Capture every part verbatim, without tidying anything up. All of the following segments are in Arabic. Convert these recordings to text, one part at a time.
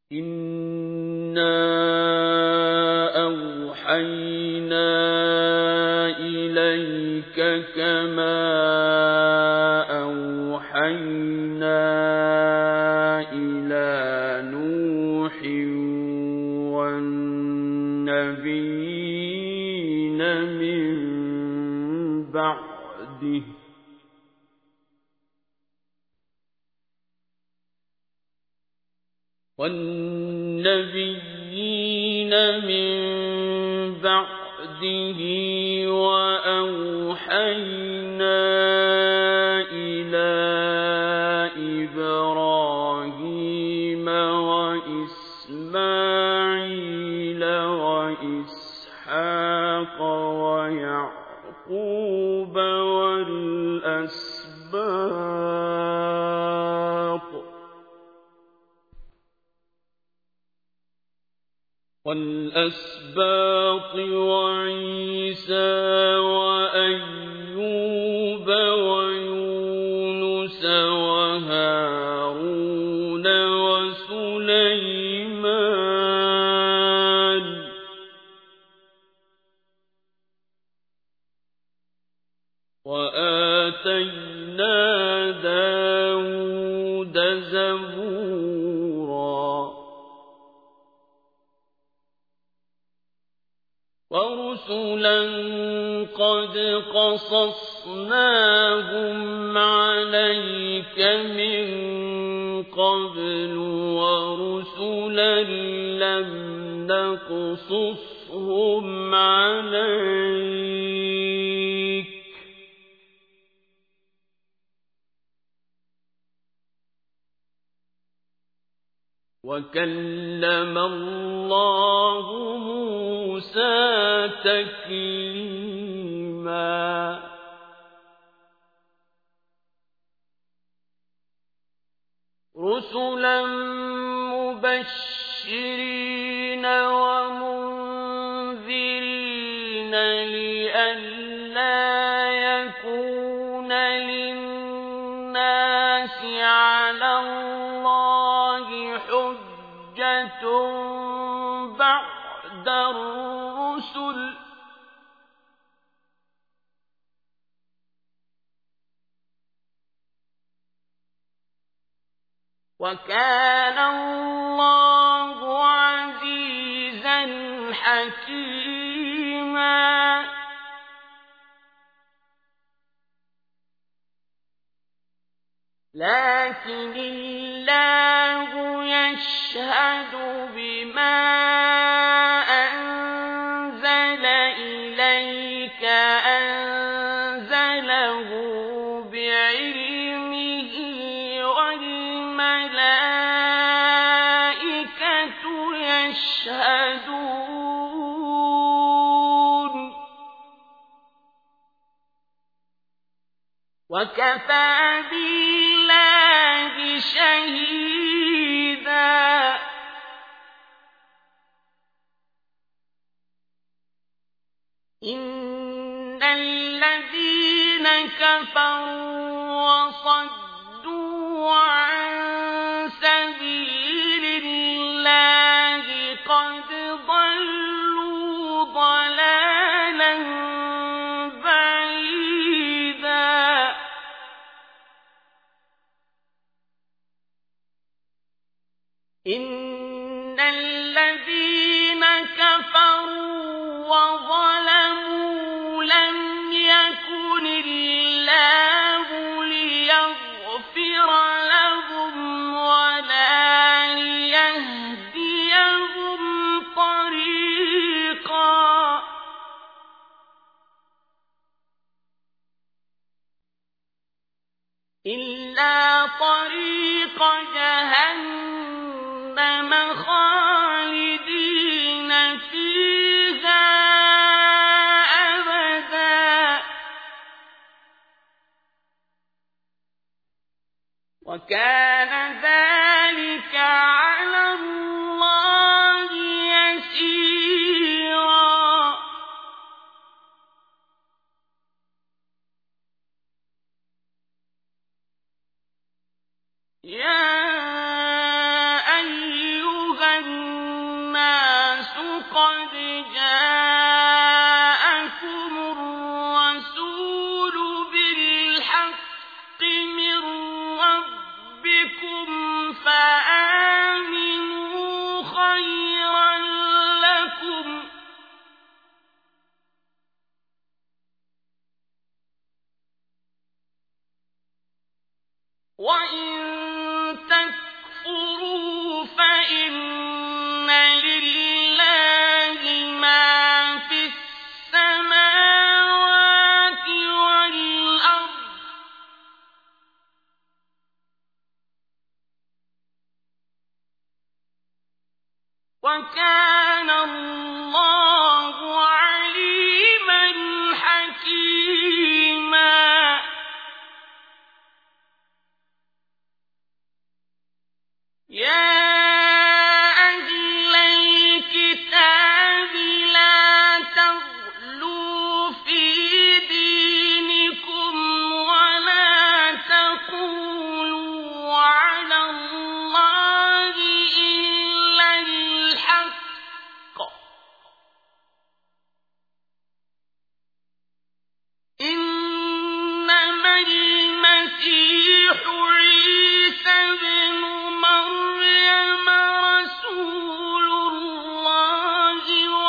إِنَّا أَوْحَيْنَا إِلَيْكَ كَمَا أَوْحَيْنَا إِلَى نُوحٍ وَالنَّبِيِّينَ مِن بَعْدِهِ وَالنَّبِيِّينَ مِن بَعْدِهِ وَأَوْحَيْنَا إِلَى إِبْرَاهِيمَ وَإِسْمَاعِيلَ وَإِسْحَاقَ وَيَعْقُوبَ وَالْأَسْبَاطِ وَالْأَسْبَاطِ وَعِيسَى وَأَيُّوبَ وَيُونُسَ وَهَارُونَ وَسُلَيْمَانَ وَآتَيْنَا دَاوُودَ زَبُورًا وَرُسُلًا قَدْ قَصَصْنَاهُمْ عَلَيْكَ مِن قَبْلُ وَرُسُلًا لَّمْ نَقْصُصْهُمْ عَلَيْكَ ۚ وَكَلَّمَ اللَّهُ مُوسَىٰ تَكْلِيمًا رُسُلًا مُبَشِّرِينَ وَمُنذِرِينَ لِئَلَّا يَكُونَ لِلنَّاسِ عَلَى اللَّهِ حُجَّةٌ بَعْدَ الرُّسُلِ ۚ وَكَانَ اللَّهُ عَزِيزًا حَكِيمًا لَكِنِ اللَّهُ يَشْهَدُ بِمَا أَنزَلَ إِلَيْكَ أَنزَلَهُ بِعِلْمِهِ وَالْمَلَائِكَةُ يَشْهَدُونَ وَكَفَىٰ بِاللَّهِ شَهِيدًا إِنَّ الَّذِينَ كَفَرُوا وَصَدُّوا عَن سَبِيلِ اللَّهِ قَدْ ضَلُّوا ضَلَالًا بَعِيدًا إِنَّ الَّذِينَ كَفَرُوا وَظَلَمُوا لَمْ يَكُنِ اللَّهُ لِيَغْفِرَ لَهُمْ وَلَا لِيَهْدِيَهُمْ طَرِيقًا إِلَّا طَرِيقَ جَهَنَّمَ خَالِدِينَ فِيهَا أَبَدًا ۚ وَكَانَ ذَلِكَ عَلَى اللَّهِ يَسِيرًا يَا أَيُّهَا قد جاءكم الرسول بالحق من ربكم فآمنوا خيرا لكم وإن تكفروا فإن لله ما في السماوات والأرض وكان الله عليما حكيما يا أهل الكتاب لا تغلوا في دينكم ولا تقولوا على الله إلا الحق إنما المسيح عيسى ابن مريم رسول الله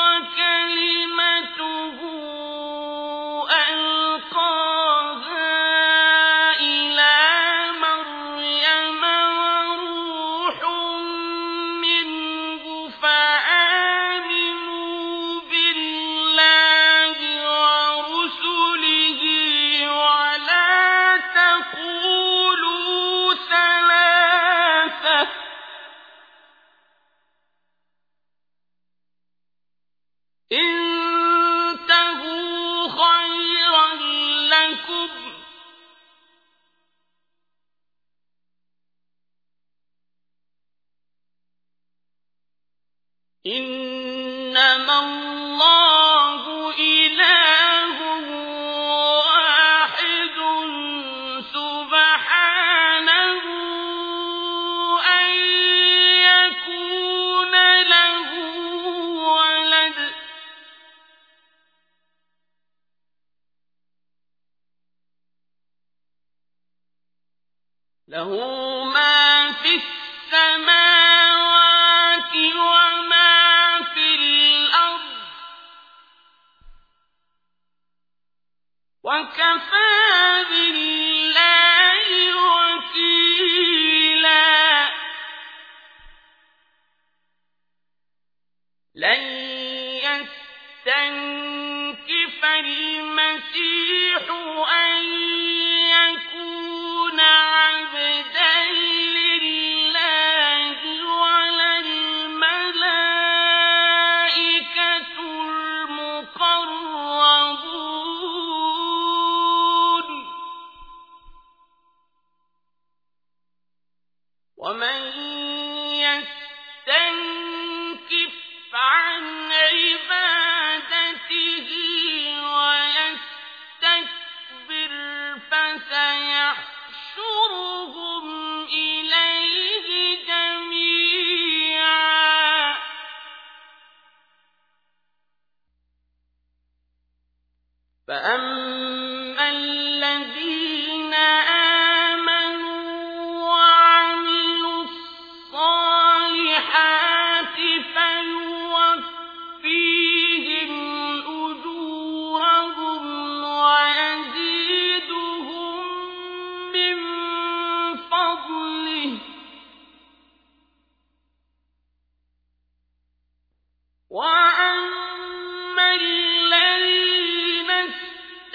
وكلمته ألقاها إلى مريم وروح منه فآمنوا بالله ورسله ولا تقولوا ثلاثة انتهوا خيرا لكم إنما الله إله واحد سبحانه أن يكون له ولد له ما في السماوات وما في الأرض وكفى بالله وكيلا لن يستنكف المسيح أن يكون عبدا لله ولا الملائكة المقربون ومن يستنكف عن عبادته ويستكبر فسيحشرهم إليه جميعا فأما الذين آمنوا وعملوا الصالحات فيوفيهم أجورهم ويزيدهم من فضله وأما الذين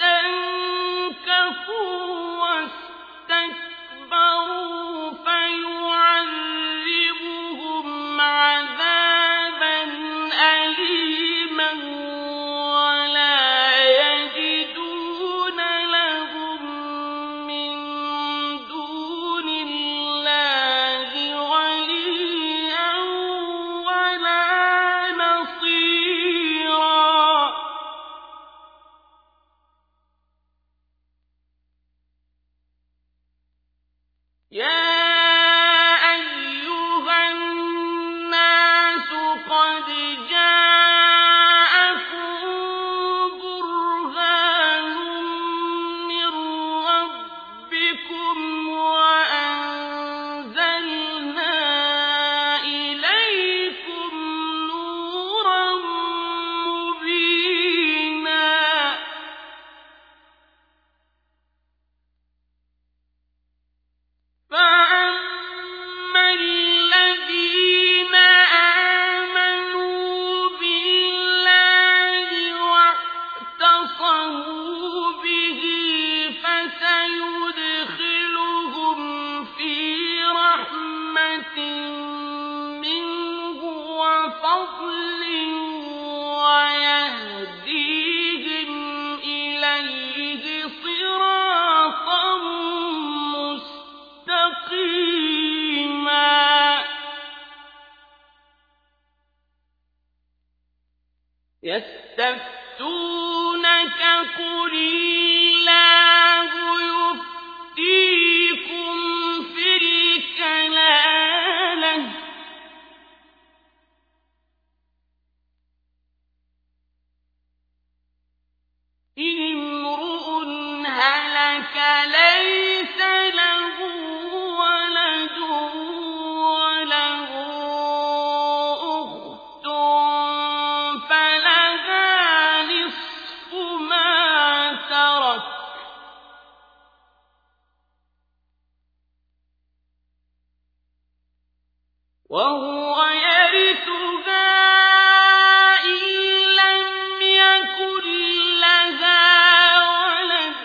فضل ويهديهم إليه صراطا مستقيما يستفتونك قل الله يفتيكم في الكلالة إن امرؤ هلك ليس له ولد وله أخت فلها نصف ما ترك وهو يرثها إن لم يكن لها ولد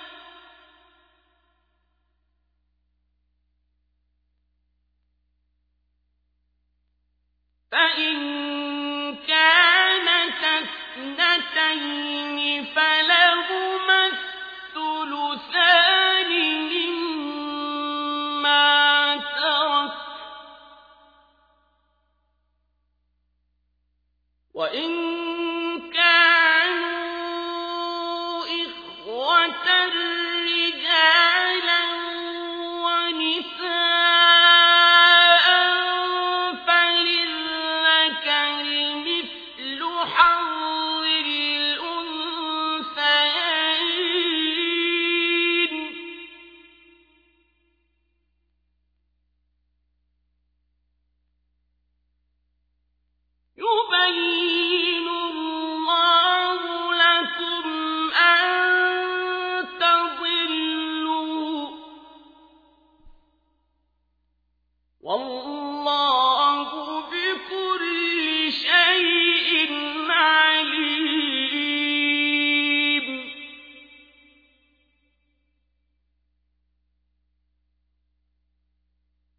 فإن كانت اثنتين فلهما الثلثان مما ترك وإن